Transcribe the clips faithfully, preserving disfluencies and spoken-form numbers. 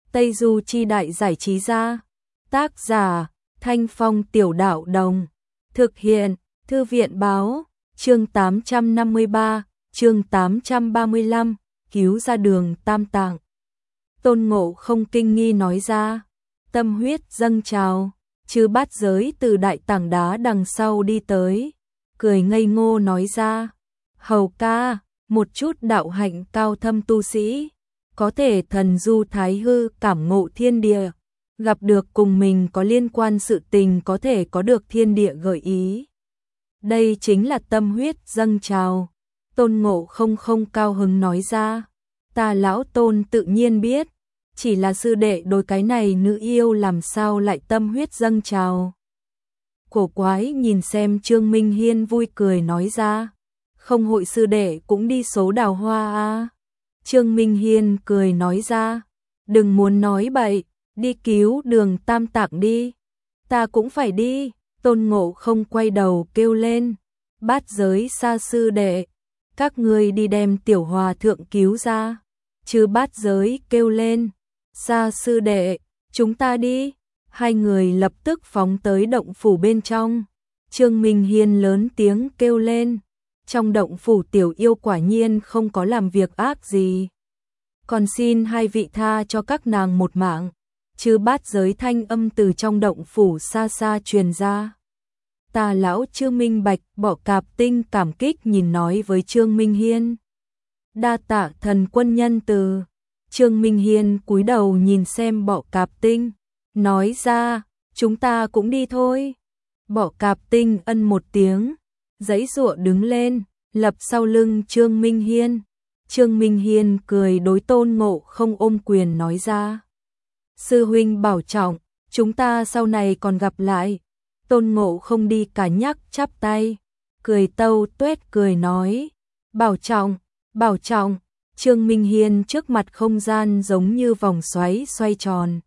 Tây Du Chi Đại Giải Trí Gia. Tác giả Thanh Phong Tiểu Đạo Đồng. Thực hiện Thư viện Báo. Chương tám trăm năm mươi ba, chương tám trăm ba mươi lăm, cứu ra Đường Tam Tạng. Tôn Ngộ Không kinh nghi nói ra, tâm huyết dâng trào, chư bát giới từ đại tảng đá đằng sau đi tới, cười ngây ngô nói ra, hầu ca, một chút đạo hạnh cao thâm tu sĩ, có thể thần du thái hư cảm ngộ thiên địa, gặp được cùng mình có liên quan sự tình có thể có được thiên địa gợi ý. Đây chính là tâm huyết dâng trào. Tôn Ngộ Không không cao hứng nói ra, ta lão Tôn tự nhiên biết, chỉ là sư đệ đối cái này nữ yêu làm sao lại tâm huyết dâng trào. Cổ quái nhìn xem Trương Minh Hiên vui cười nói ra, không hội sư đệ cũng đi số đào hoa à. Trương Minh Hiên cười nói ra, đừng muốn nói bậy, đi cứu Đường Tam Tạng đi. Ta cũng phải đi. Tôn Ngộ Không quay đầu kêu lên, bát giới sa sư đệ, các ngươi đi đem tiểu hòa thượng cứu ra. Chư bát giới kêu lên, sa sư đệ, chúng ta đi. Hai người lập tức phóng tới động phủ bên trong. Trương Minh Hiên lớn tiếng kêu lên, trong động phủ tiểu yêu quả nhiên không có làm việc ác gì, còn xin hai vị tha cho các nàng một mạng. Chư bát giới thanh âm từ trong động phủ xa xa truyền ra. Ta lão chưa minh bạch, Bọ Cạp Tinh cảm kích nhìn nói với Trương Minh Hiên, đa tạ thần quân nhân từ. Trương Minh Hiên cúi đầu nhìn xem Bọ Cạp Tinh, nói ra, chúng ta cũng đi thôi. Bọ Cạp Tinh ân một tiếng, giãy giụa đứng lên, lập sau lưng Trương Minh Hiên. Trương Minh Hiên cười đối Tôn Ngộ Không ôm quyền nói ra, sư huynh bảo trọng, chúng ta sau này còn gặp lại. Tôn Ngộ Không đi cả nhắc chắp tay, cười tâu tuét cười nói, bảo trọng, bảo trọng. Trương Minh Hiên trước mặt không gian giống như vòng xoáy xoay tròn,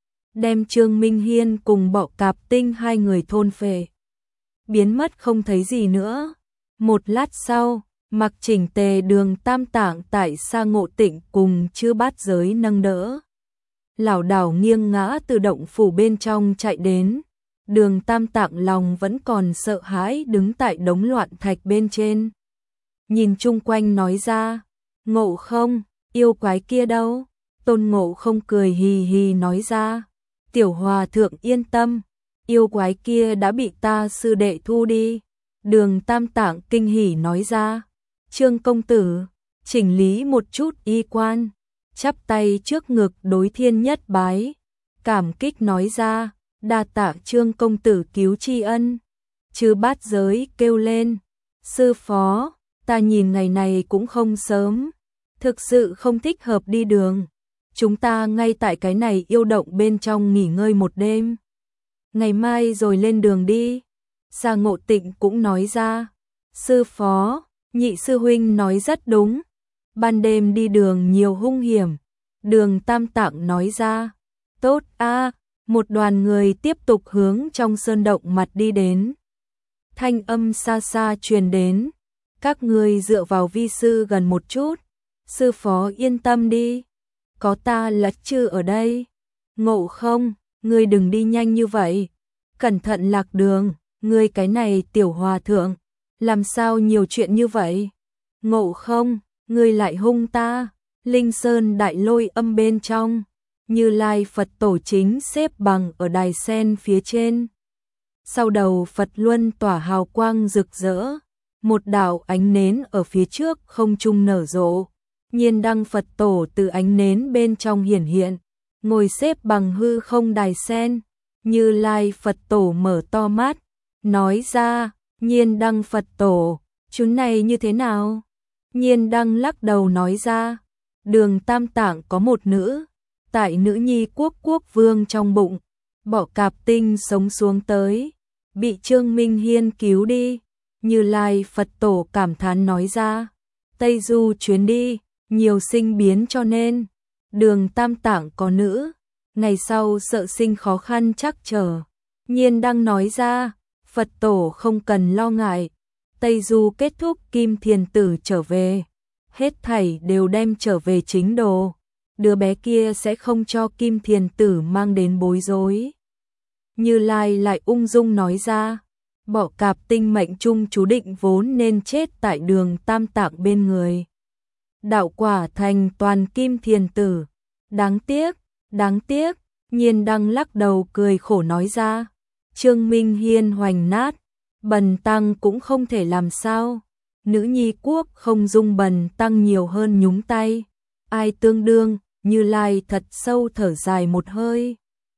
đem Trương Minh Hiên cùng Bọ Cạp Tinh hai người thôn phệ, biến mất không thấy gì nữa. Một lát sau, mặc chỉnh tề Đường Tam Tạng tại Sa Ngộ Tịnh cùng chư bát giới nâng đỡ, lảo đảo nghiêng ngã từ động phủ bên trong chạy đến. Đường Tam Tạng lòng vẫn còn sợ hãi đứng tại đống loạn thạch bên trên, nhìn chung quanh nói ra, Ngộ Không, yêu quái kia đâu? Tôn Ngộ Không cười hì hì nói ra, tiểu hòa thượng yên tâm, yêu quái kia đã bị ta sư đệ thu đi. Đường Tam Tạng kinh hỉ nói ra, Trương công tử, chỉnh lý một chút y quan, chắp tay trước ngực đối thiên nhất bái, cảm kích nói ra, đa tạ Trương công tử cứu tri ân. Chư bát giới kêu lên, sư phó, ta nhìn ngày này cũng không sớm, thực sự không thích hợp đi đường, chúng ta ngay tại cái này yêu động bên trong nghỉ ngơi một đêm, ngày mai rồi lên đường đi. Sa Ngộ Tịnh cũng nói ra, sư phó, nhị sư huynh nói rất đúng, ban đêm đi đường nhiều hung hiểm. Đường Tam Tạng nói ra, tốt a. Một đoàn người tiếp tục hướng trong sơn động mặt đi đến. Thanh âm xa xa truyền đến, các ngươi dựa vào vi sư gần một chút, sư phó yên tâm đi, có ta lật chư ở đây. Ngộ Không, ngươi đừng đi nhanh như vậy, cẩn thận lạc đường, ngươi cái này tiểu hòa thượng, làm sao nhiều chuyện như vậy? Ngộ Không, ngươi lại hung ta. Linh Sơn Đại Lôi Âm bên trong, Như Lai Phật tổ chính xếp bằng ở đài sen phía trên. Sau đầu Phật luân tỏa hào quang rực rỡ, một đạo ánh nến ở phía trước không trung nở rộ. Nhiên đăng Phật tổ từ ánh nến bên trong hiển hiện, ngồi xếp bằng hư không đài sen. Như Lai Phật tổ mở to mắt, nói ra, Nhiên đăng Phật tổ, chúng này như thế nào? Nhiên đăng lắc đầu nói ra, Đường Tam Tạng có một nữ, tại nữ nhi quốc quốc vương trong bụng, Bọ Cạp Tinh sống xuống tới, bị Trương Minh Hiên cứu đi. Như Lai Phật tổ cảm thán nói ra, Tây Du chuyến đi, nhiều sinh biến cho nên, Đường Tam Tạng có nữ, ngày sau sợ sinh khó khăn chắc trở. Nhiên đang nói ra, Phật tổ không cần lo ngại, Tây Du kết thúc Kim Thiền Tử trở về, hết thảy đều đem trở về chính đồ. đứa bé kia sẽ không cho Kim Thiền Tử mang đến bối rối. Như Lai lại ung dung nói ra, Bọ Cạp Tinh mệnh trung chú định vốn nên chết tại đường Tam Tạng bên người. Đạo quả thành toàn Kim Thiền Tử. Đáng tiếc, đáng tiếc, Nhiên Đăng lắc đầu cười khổ nói ra. Trương Minh Hiên hoành nát, Bần Tăng cũng không thể làm sao. Nữ nhi quốc không dung Bần Tăng nhiều hơn nhúng tay. Ai tương đương, Như Lai thật sâu thở dài một hơi.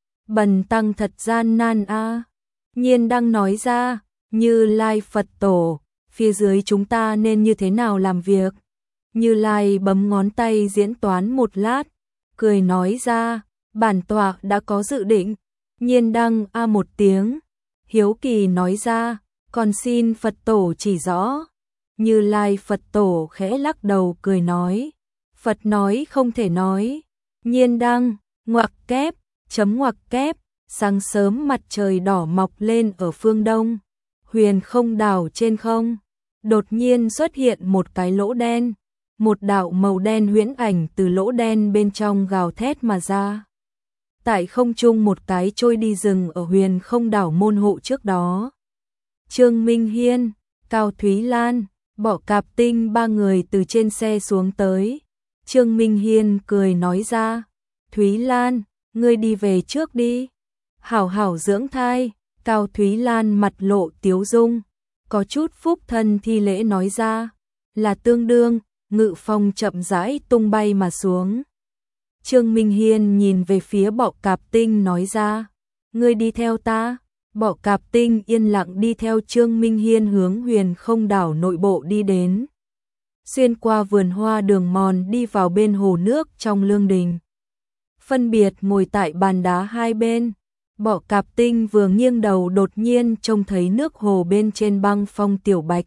Bần Tăng thật gian nan a. À. Nhiên Đăng nói ra, Như Lai Phật Tổ, phía dưới chúng ta nên như thế nào làm việc? Như Lai bấm ngón tay diễn toán một lát, cười nói ra, bản tọa đã có dự định. Nhiên Đăng a một tiếng, hiếu kỳ nói ra, còn xin Phật Tổ chỉ rõ. Như Lai Phật Tổ khẽ lắc đầu cười nói, Phật nói không thể nói. Nhiên Đăng, ngoặc kép, chấm ngoặc kép, sáng sớm mặt trời đỏ mọc lên ở phương đông, huyền không đảo trên không, đột nhiên xuất hiện một cái lỗ đen, một đạo màu đen huyễn ảnh từ lỗ đen bên trong gào thét mà ra. Tại không trung một cái trôi đi rừng ở huyền không đảo môn hộ trước đó. Trương Minh Hiên, Cao Thúy Lan, Bọ Cạp Tinh ba người từ trên xe xuống tới. Trương Minh Hiên cười nói ra, Thúy Lan, ngươi đi về trước đi. Hảo hảo dưỡng thai. Cao Thúy Lan mặt lộ tiếu dung, có chút phúc thân thi lễ nói ra, là tương đương. Ngự phong chậm rãi tung bay mà xuống. Trương Minh Hiên nhìn về phía Bọ Cạp Tinh nói ra, ngươi đi theo ta. Bọ Cạp Tinh yên lặng đi theo Trương Minh Hiên hướng huyền không đảo nội bộ đi đến. Xuyên qua vườn hoa đường mòn đi vào bên hồ nước trong lương đình. Phân biệt ngồi tại bàn đá hai bên. Bọ Cạp Tinh vừa nghiêng đầu đột nhiên trông thấy nước hồ bên trên băng phong tiểu bạch.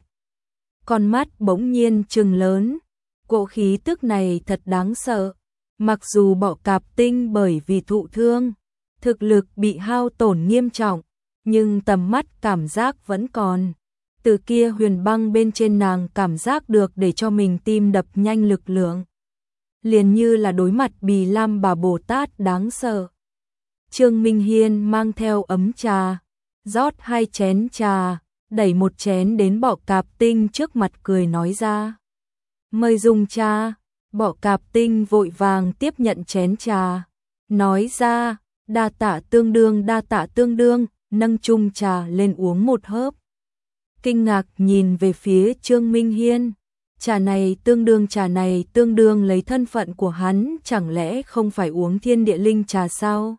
Con mắt bỗng nhiên trừng lớn. Cỗ khí tức này thật đáng sợ. Mặc dù Bọ Cạp Tinh bởi vì thụ thương, thực lực bị hao tổn nghiêm trọng, nhưng tầm mắt cảm giác vẫn còn. Từ kia huyền băng bên trên nàng cảm giác được để cho mình tim đập nhanh lực lượng. Liền như là đối mặt Bì Lam Bà Bồ Tát đáng sợ. Trương Minh Hiên mang theo ấm trà, rót hai chén trà, đẩy một chén đến Bọ Cạp Tinh trước mặt cười nói ra. Mời dùng trà. Bọ Cạp Tinh vội vàng tiếp nhận chén trà, nói ra, đa tạ tương đương đa tạ tương đương, nâng chung trà lên uống một hớp. Kinh ngạc nhìn về phía Trương Minh Hiên, trà này tương đương trà này tương đương lấy thân phận của hắn, chẳng lẽ không phải uống thiên địa linh trà sao?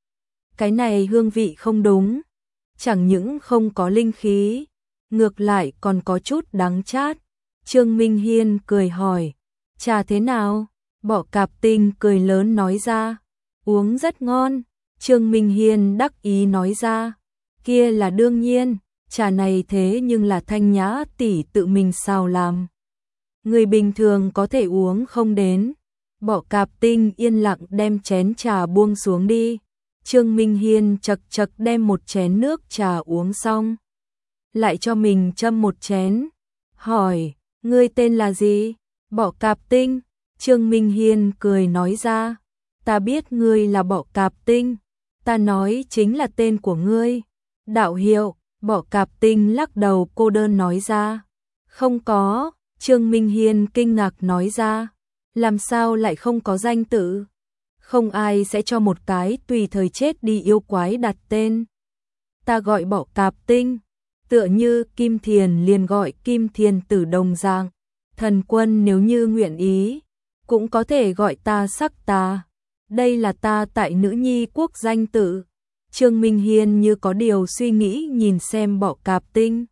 Cái này hương vị không đúng, chẳng những không có linh khí, ngược lại còn có chút đắng chát. Trương Minh Hiên cười hỏi, trà thế nào? Bọ Cạp Tinh cười lớn nói ra, uống rất ngon. Trương Minh Hiên đắc ý nói ra, kia là đương nhiên, trà này thế nhưng là Thanh Nhã tỷ tự mình xào làm. Người bình thường có thể uống không đến. Bọ Cạp Tinh yên lặng đem chén trà buông xuống đi. Trương Minh Hiên chật chật đem một chén nước trà uống xong, lại cho mình châm một chén, hỏi, ngươi tên là gì? Bọ Cạp Tinh. Trương Minh Hiên cười nói ra, ta biết ngươi là Bọ Cạp Tinh, ta nói chính là tên của ngươi. Đạo hiệu. Bọ Cạp Tinh lắc đầu cô đơn nói ra, không có. Trương Minh Hiên kinh ngạc nói ra, làm sao lại không có danh tự? Không ai sẽ cho một cái tùy thời chết đi yêu quái đặt tên. Ta gọi Bọ Cạp Tinh, tựa như Kim Thiền liền gọi Kim Thiền Tử đồng dạng. Thần quân nếu như nguyện ý, cũng có thể gọi ta Sắc Tà. Đây là ta tại nữ nhi quốc danh tự. Trương Minh Hiên như có điều suy nghĩ nhìn xem Bọ Cạp Tinh.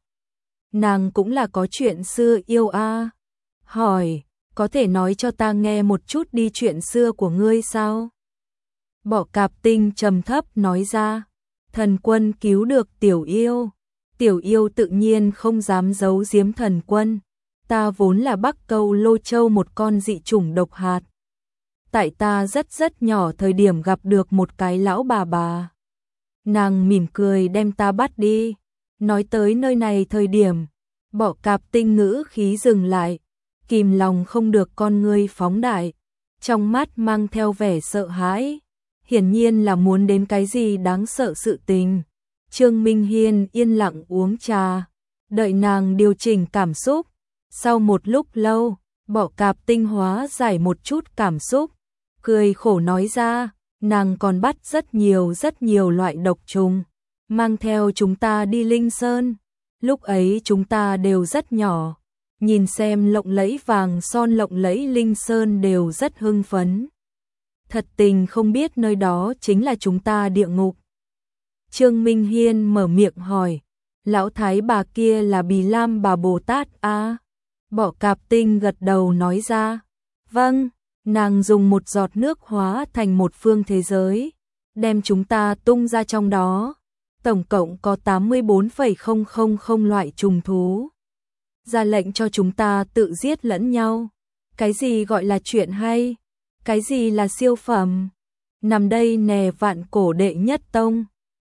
Nàng cũng là có chuyện xưa yêu a. À. Hỏi, có thể nói cho ta nghe một chút đi chuyện xưa của ngươi sao? Bọ Cạp Tinh trầm thấp nói ra, thần quân cứu được tiểu yêu. Tiểu yêu tự nhiên không dám giấu giếm thần quân. Ta vốn là Bắc Câu Lô Châu một con dị chủng độc hạt. Tại ta rất rất nhỏ thời điểm gặp được một cái lão bà bà. Nàng mỉm cười đem ta bắt đi. Nói tới nơi này thời điểm, Bọ Cạp Tinh ngữ khí dừng lại, kìm lòng không được con ngươi phóng đại. trong mắt mang theo vẻ sợ hãi, hiển nhiên là muốn đến cái gì đáng sợ sự tình. Trương Minh Hiên yên lặng uống trà, đợi nàng điều chỉnh cảm xúc. Sau một lúc lâu, Bọ Cạp Tinh hóa giải một chút cảm xúc, cười khổ nói ra, nàng còn bắt rất nhiều rất nhiều loại độc trùng, mang theo chúng ta đi Linh Sơn. Lúc ấy chúng ta đều rất nhỏ, nhìn xem lộng lẫy vàng son lộng lẫy Linh Sơn đều rất hưng phấn. Thật tình không biết nơi đó chính là chúng ta địa ngục. Trương Minh Hiên mở miệng hỏi, lão thái bà kia là Bì Lam bà Bồ Tát à? Bọ Cạp Tinh gật đầu nói ra, vâng, nàng dùng một giọt nước hóa thành một phương thế giới, đem chúng ta tung ra trong đó. Tổng cộng có tám mươi bốn phẩy không không không loại trùng thú. Ra lệnh cho chúng ta tự giết lẫn nhau. Cái gì gọi là chuyện hay? Cái gì là siêu phẩm? Nằm đây nè Vạn Cổ đệ nhất tông,